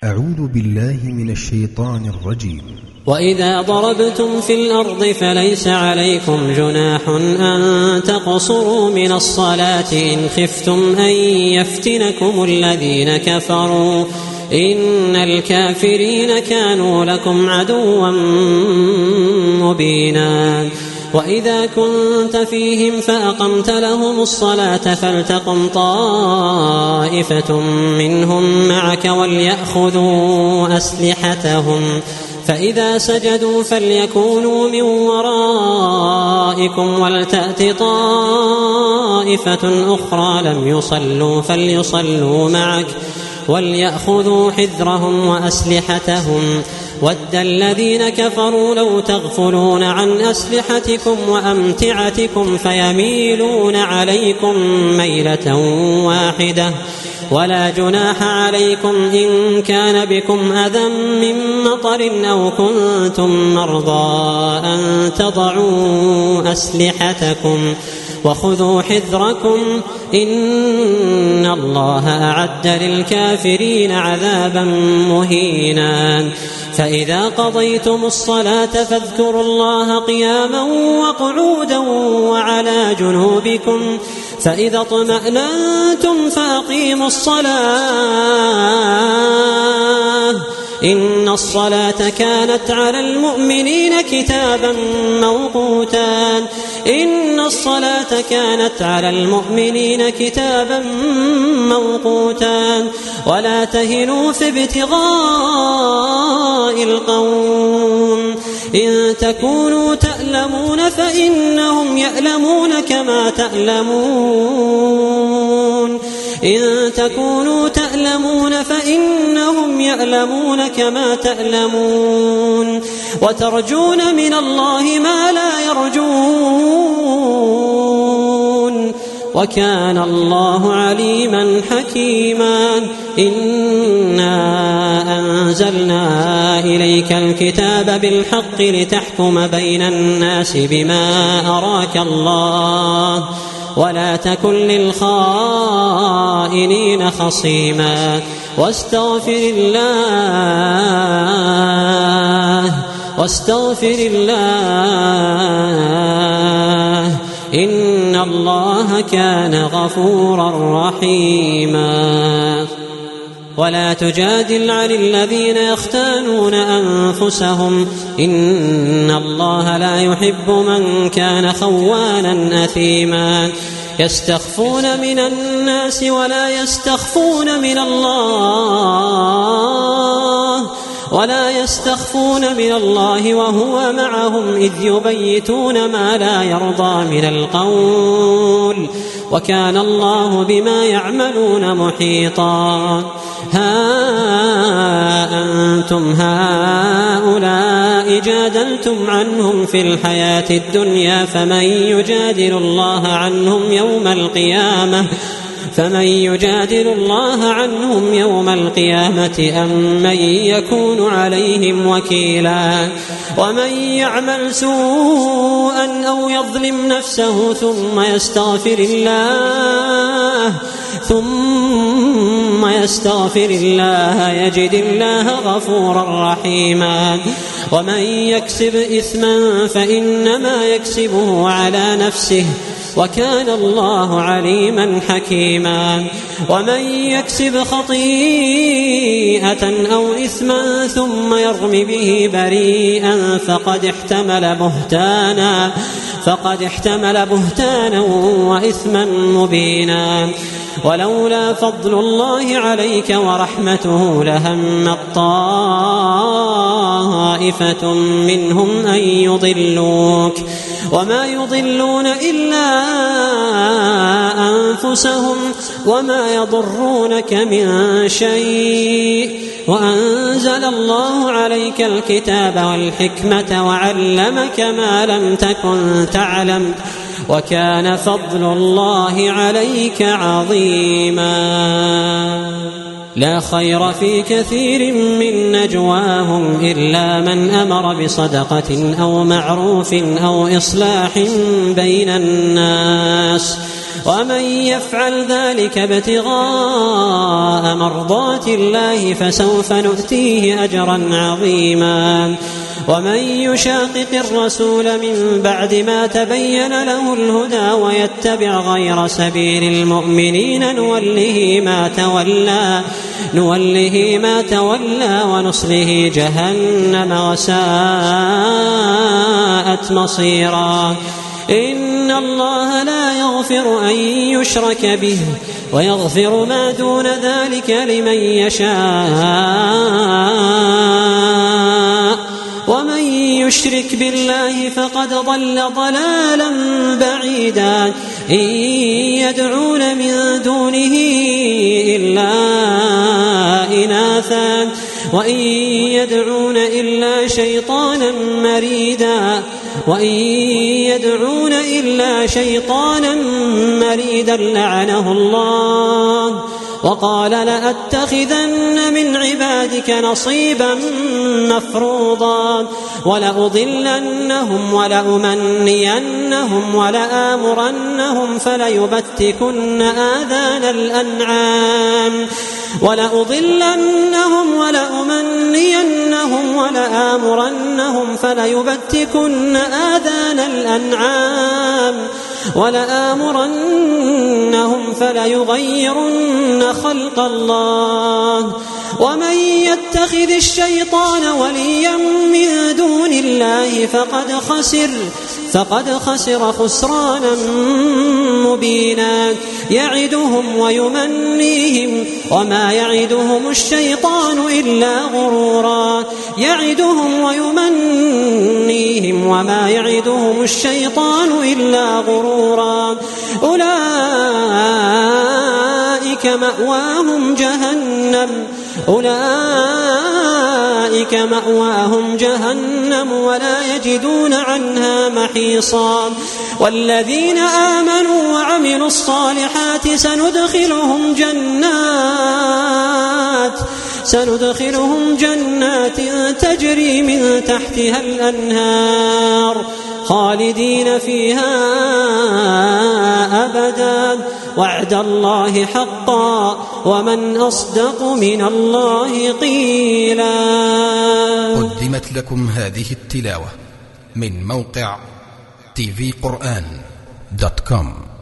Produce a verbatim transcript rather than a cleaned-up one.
أعوذ بالله من الشيطان الرجيم. وإذا ضربتم في الأرض فليس عليكم جناح أن تقصروا من الصلاة إن خفتم أن يفتنكم الذين كفروا إن الكافرين كانوا لكم عدوا مبينا. وإذا كنت فيهم فأقمت لهم الصلاة فلتقم طائفة منهم معك وليأخذوا أسلحتهم فإذا سجدوا فليكونوا من ورائكم ولتأت طائفة أخرى لم يصلوا فليصلوا معك وليأخذوا حذرهم وأسلحتهم ود الذين كفروا لو تغفلون عن أسلحتكم وأمتعتكم فيميلون عليكم ميلة واحدة ولا جناح عليكم إن كان بكم أذى من مطر أو كنتم مرضى أن تضعوا أسلحتكم وخذوا حذركم إن الله أعد للكافرين عذابا مهينا. فإذا قضيتم الصلاة فاذكروا الله قياما وقعودا وعلى جنوبكم فإذا اطمأننتم فأقيموا الصلاة إن الصلاة كانت على المؤمنين كتابا موقوتا إن الصلاة كانت على المؤمنين كتابا موقوتا ولا تهنوا في ابتغاء القوم إن تكونوا تألمون فإنهم يألمون كما تألمون إن تكونوا تألمون فإنهم يألمون كما تألمون وترجون من الله ما لا يرجون وكان الله عليما حكيما. إنا أنزلنا إليك الكتاب بالحق لتحكم بين الناس بما أراك الله ولا تكن للخائنين خصيما واستغفر الله واستغفر الله إن الله كان غفورا رحيما. ولا تجادل عن الذين يختانون أنفسهم إن الله لا يحب من كان خوانا أثيما. يستخفون من الناس ولا يستخفون من الله ولا يستخفون من الله وهو معهم إذ يبيتون ما لا يرضى من القول وكان الله بما يعملون محيطا. ها أنتم هؤلاء جادلتم عنهم في الحياة الدنيا فمن يجادل الله عنهم يوم القيامة فمن يجادل الله عنهم يوم القيامة أم من يكون عليهم وكيلا. ومن يعمل سوءا أو يظلم نفسه ثم يستغفر الله ثم يستغفر الله يجد الله غفورا رحيما. ومن يكسب إثما فإنما يكسبه على نفسه وكان الله عليما حكيما. ومن يكسب خطيئة أو إثما ثم يرم به بريئا فقد احتمل بهتانا فقد احتمل بهتانا وإثما مبينا. ولولا فضل الله عليك ورحمته لهمت طائفة منهم أن يضلوك وما يضلون إلا أنفسهم وما يضرونك من شيء وأنزل الله عليك الكتاب والحكمة وعلمك ما لم تكن تعلم وكان فضل الله عليك عظيما. لا خير في كثير من نجواهم إلا من أمر بصدقة أو معروف أو إصلاح بين الناس ومن يفعل ذلك ابتغاء مرضات الله فسوف نؤتيه أجرا عظيما ومن يشاقق الرسول من بعد ما تبين له الهدى ويتبع غير سبيل المؤمنين نوله ما تولى نوله ما تولى ونصله جهنم وساءت مصيرا إن الله لا يغفر أن يشرك به ويغفر ما دون ذلك لمن يشاء ومن يشرك بالله فقد ضل ضلالا بعيدا إن يدعون من دونه إلا إناثا وإن يدعون إلا شيطانا مريدا وإن يدعون إلا شيطانا مريدا لعنه الله وقال لأتخذن من عبادك نصيبا مفروضا ولأضلنهم ولأمنينهم ولآمرنهم فليبتكن آذان الأنعام ولأضلنهم ولأمنينهم ولآمرنهم فليبتكن آذان الأنعام ولآمرنهم فليغيرن خلق الله ومن يتخذ الشيطان وليا من دون الله فقد خسر فقد خسر خسرانا مبينا يعدهم ويمنيهم وما يعدهم الشيطان إلا غرورا يعدهم ويمنيهم وما يعدهم الشيطان إلا غرورا أولئك مأواهم جهنم أولئك مأواهم جهنم ولا يجدون عنها محيصا والذين آمنوا وعملوا الصالحات سندخلهم جنات سندخلهم جنات تجري من تحتها الأنهار خالدين فيها أبدا وعد الله حقا ومن أصدق من الله قيلا. قدمت لكم هذه التلاوة من موقع تي في قرآن دوت كوم.